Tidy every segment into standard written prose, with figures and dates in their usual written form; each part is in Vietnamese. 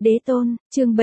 Đế tôn, chương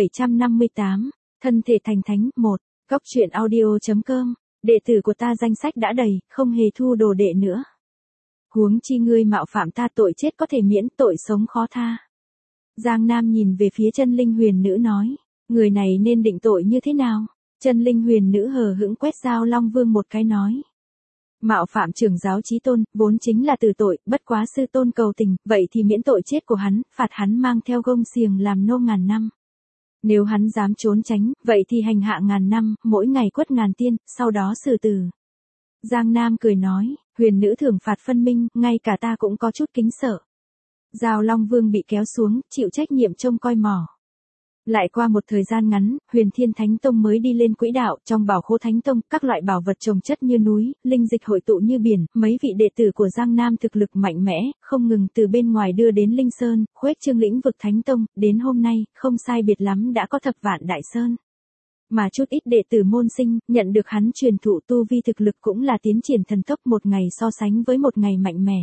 758, thân thể thành thánh, 1, góc truyện audio.com, đệ tử của ta danh sách đã đầy, không hề thu đồ đệ nữa. Huống chi ngươi mạo phạm ta, tội chết có thể miễn, tội sống khó tha. Giang Nam nhìn về phía Chân Linh Huyền Nữ nói, người này nên định tội như thế nào? Chân Linh Huyền Nữ hờ hững quét Giao Long Vương một cái nói. Mạo phạm trưởng giáo chí tôn, vốn chính là tử tội, bất quá sư tôn cầu tình, vậy thì miễn tội chết của hắn, phạt hắn mang theo gông xiềng làm nô ngàn năm. Nếu hắn dám trốn tránh, vậy thì hành hạ ngàn năm, mỗi ngày quất ngàn tiên, sau đó xử tử. Giang Nam cười nói, Huyền Nữ thưởng phạt phân minh, ngay cả ta cũng có chút kính sợ. Giao Long Vương bị kéo xuống, chịu trách nhiệm trông coi mỏ. Lại qua một thời gian ngắn, Huyền Thiên Thánh Tông mới đi lên quỹ đạo, trong bảo khố Thánh Tông, các loại bảo vật trồng chất như núi, linh dịch hội tụ như biển, mấy vị đệ tử của Giang Nam thực lực mạnh mẽ, không ngừng từ bên ngoài đưa đến Linh Sơn, khuếch trương lĩnh vực Thánh Tông, đến hôm nay, không sai biệt lắm đã có thập vạn đại sơn. Mà chút ít đệ tử môn sinh, nhận được hắn truyền thụ tu vi thực lực cũng là tiến triển thần tốc, một ngày so sánh với một ngày mạnh mẽ.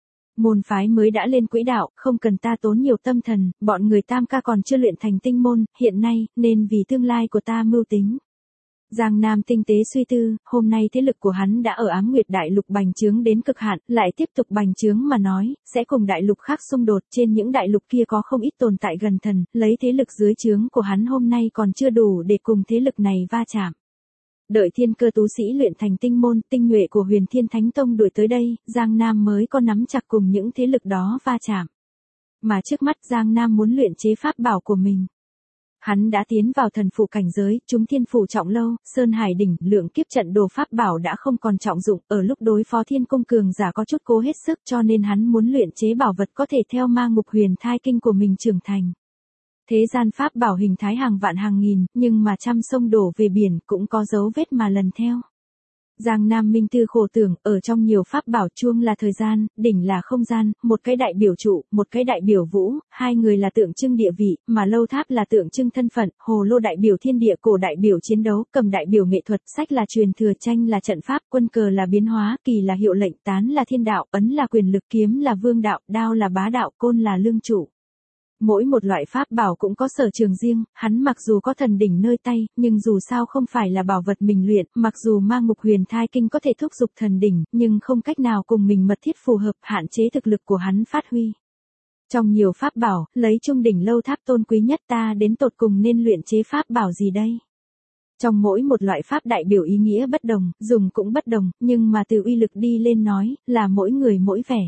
Môn phái mới đã lên quỹ đạo, không cần ta tốn nhiều tâm thần, bọn người Tam ca còn chưa luyện thành tinh môn, hiện nay, nên vì tương lai của ta mưu tính. Giang Nam tinh tế suy tư, hôm nay thế lực của hắn đã ở Ám Nguyệt Đại Lục bành trướng đến cực hạn, lại tiếp tục bành trướng mà nói, sẽ cùng đại lục khác xung đột, trên những đại lục kia có không ít tồn tại gần thần, lấy thế lực dưới trướng của hắn hôm nay còn chưa đủ để cùng thế lực này va chạm. Đợi thiên cơ tú sĩ luyện thành tinh môn, tinh nhuệ của Huyền Thiên Thánh Tông đuổi tới đây, Giang Nam mới có nắm chặt cùng những thế lực đó va chạm. Mà trước mắt Giang Nam muốn luyện chế pháp bảo của mình. Hắn đã tiến vào thần phụ cảnh giới, chúng thiên phủ trọng lâu, Sơn Hải đỉnh, lượng kiếp trận đồ pháp bảo đã không còn trọng dụng, ở lúc đối phó thiên cung cường giả có chút cố hết sức, cho nên hắn muốn luyện chế bảo vật có thể theo ma ngục huyền thai kinh của mình trưởng thành. Thế gian pháp bảo hình thái hàng vạn hàng nghìn, nhưng mà trăm sông đổ về biển cũng có dấu vết mà lần theo. Giang Nam minh tư khổ tưởng, ở trong nhiều pháp bảo, chuông là thời gian, đỉnh là không gian, một cái đại biểu trụ, một cái đại biểu vũ, hai người là tượng trưng địa vị, mà lâu tháp là tượng trưng thân phận, hồ lô đại biểu thiên địa, cổ đại biểu chiến đấu, cầm đại biểu nghệ thuật, sách là truyền thừa, tranh là trận pháp, quân cờ là biến hóa, kỳ là hiệu lệnh, tán là thiên đạo, ấn là quyền lực, kiếm là vương đạo, đao là bá đạo, côn là lương trụ. Mỗi một loại pháp bảo cũng có sở trường riêng, hắn mặc dù có thần đỉnh nơi tay, nhưng dù sao không phải là bảo vật mình luyện, mặc dù ma ngục huyền thai kinh có thể thúc giục thần đỉnh, nhưng không cách nào cùng mình mật thiết phù hợp, hạn chế thực lực của hắn phát huy. Trong nhiều pháp bảo, lấy trung đỉnh lâu tháp tôn quý nhất, ta đến tột cùng nên luyện chế pháp bảo gì đây? Trong mỗi một loại pháp đại biểu ý nghĩa bất đồng, dùng cũng bất đồng, nhưng mà từ uy lực đi lên nói, là mỗi người mỗi vẻ.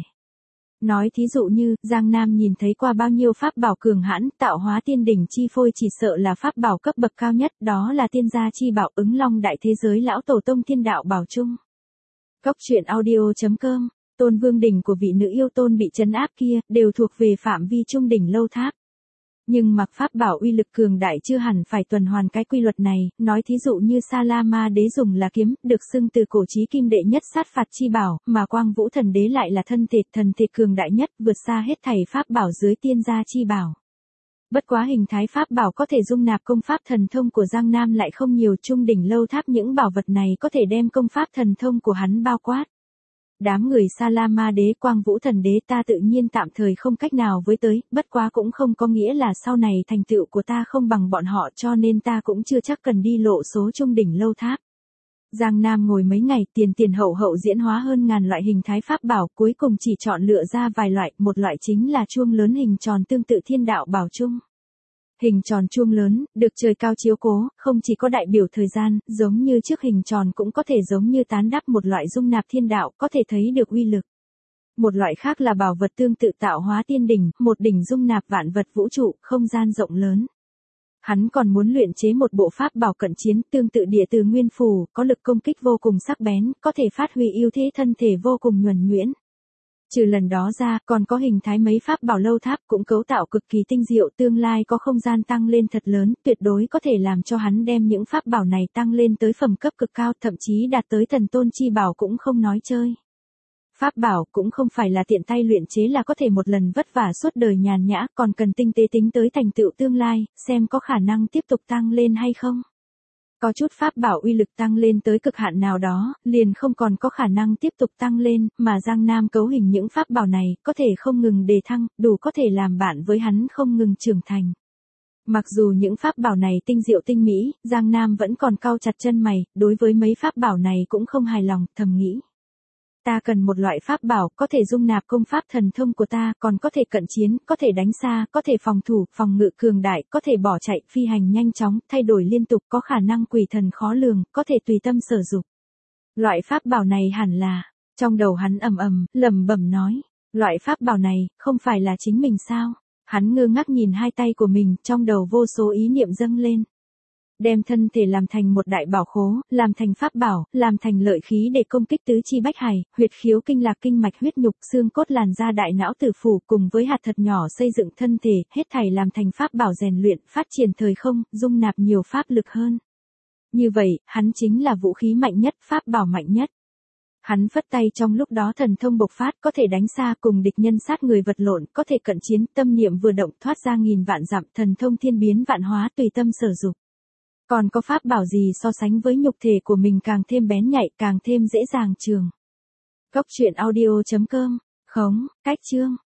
Nói thí dụ như, Giang Nam nhìn thấy qua bao nhiêu pháp bảo cường hãn, tạo hóa tiên đỉnh chi phôi chỉ sợ là pháp bảo cấp bậc cao nhất, đó là tiên gia chi bảo, Ứng Long đại thế giới lão tổ tông thiên đạo bảo chung. Góc truyện audio.com, Tôn Vương đỉnh của vị nữ yêu tôn bị trấn áp kia, đều thuộc về phạm vi trung đỉnh lâu tháp. Nhưng mặc pháp bảo uy lực cường đại chưa hẳn phải tuần hoàn cái quy luật này, nói thí dụ như Sa La Ma đế dùng là kiếm, được xưng từ cổ chí kim đệ nhất sát phạt chi bảo, mà Quang Vũ thần đế lại là thần thể cường đại nhất, vượt xa hết thảy pháp bảo dưới tiên gia chi bảo. Bất quá hình thái pháp bảo có thể dung nạp công pháp thần thông của Giang Nam lại không nhiều, trung đỉnh lâu tháp những bảo vật này có thể đem công pháp thần thông của hắn bao quát. Đám người Sa La Ma đế, Quang Vũ thần đế ta tự nhiên tạm thời không cách nào với tới, bất quá cũng không có nghĩa là sau này thành tựu của ta không bằng bọn họ, cho nên ta cũng chưa chắc cần đi lộ số trung đỉnh lâu tháp. Giang Nam ngồi mấy ngày, tiền hậu diễn hóa hơn ngàn loại hình thái pháp bảo, cuối cùng chỉ chọn lựa ra vài loại, một loại chính là chuông lớn hình tròn tương tự thiên đạo bảo chung. Hình tròn chuông lớn, được trời cao chiếu cố, không chỉ có đại biểu thời gian, giống như chiếc hình tròn cũng có thể giống như tán đắp một loại dung nạp thiên đạo, có thể thấy được uy lực. Một loại khác là bảo vật tương tự tạo hóa tiên đỉnh, một đỉnh dung nạp vạn vật vũ trụ, không gian rộng lớn. Hắn còn muốn luyện chế một bộ pháp bảo cận chiến, tương tự địa từ nguyên phù, có lực công kích vô cùng sắc bén, có thể phát huy ưu thế thân thể vô cùng nhuần nhuyễn. Trừ lần đó ra, còn có hình thái mấy pháp bảo lâu tháp cũng cấu tạo cực kỳ tinh diệu, tương lai có không gian tăng lên thật lớn, tuyệt đối có thể làm cho hắn đem những pháp bảo này tăng lên tới phẩm cấp cực cao, thậm chí đạt tới thần tôn chi bảo cũng không nói chơi. Pháp bảo cũng không phải là tiện tay luyện chế là có thể một lần vất vả suốt đời nhàn nhã, còn cần tinh tế tính tới thành tựu tương lai, xem có khả năng tiếp tục tăng lên hay không. Có chút pháp bảo uy lực tăng lên tới cực hạn nào đó, liền không còn có khả năng tiếp tục tăng lên, mà Giang Nam cấu hình những pháp bảo này, có thể không ngừng đề thăng, đủ có thể làm bạn với hắn không ngừng trưởng thành. Mặc dù những pháp bảo này tinh diệu tinh mỹ, Giang Nam vẫn còn cau chặt chân mày, đối với mấy pháp bảo này cũng không hài lòng, thầm nghĩ. Ta cần một loại pháp bảo có thể dung nạp công pháp thần thông của ta, còn có thể cận chiến, có thể đánh xa, có thể phòng thủ, phòng ngự cường đại, có thể bỏ chạy, phi hành nhanh chóng, thay đổi liên tục, có khả năng quỷ thần khó lường, có thể tùy tâm sở dục. Loại pháp bảo này hẳn là, trong đầu hắn lẩm bẩm nói, loại pháp bảo này, không phải là chính mình sao? Hắn ngơ ngác nhìn hai tay của mình, trong đầu vô số ý niệm dâng lên. Đem thân thể làm thành một đại bảo khố, làm thành pháp bảo, làm thành lợi khí để công kích tứ chi bách hải, huyệt khiếu kinh lạc kinh mạch huyết nhục xương cốt làn da đại não tử phủ cùng với hạt thật nhỏ xây dựng thân thể, hết thảy làm thành pháp bảo rèn luyện, phát triển thời không, dung nạp nhiều pháp lực hơn. Như vậy, hắn chính là vũ khí mạnh nhất, pháp bảo mạnh nhất. Hắn phất tay trong lúc đó thần thông bộc phát, có thể đánh xa cùng địch nhân sát người vật lộn, có thể cận chiến, tâm niệm vừa động thoát ra nghìn vạn dặm, thần thông thiên biến vạn hóa tùy tâm sở dục. Còn có pháp bảo gì so sánh với nhục thể của mình càng thêm bén nhạy, càng thêm dễ dàng trường. Góc truyện audio.com, khống, cách chương.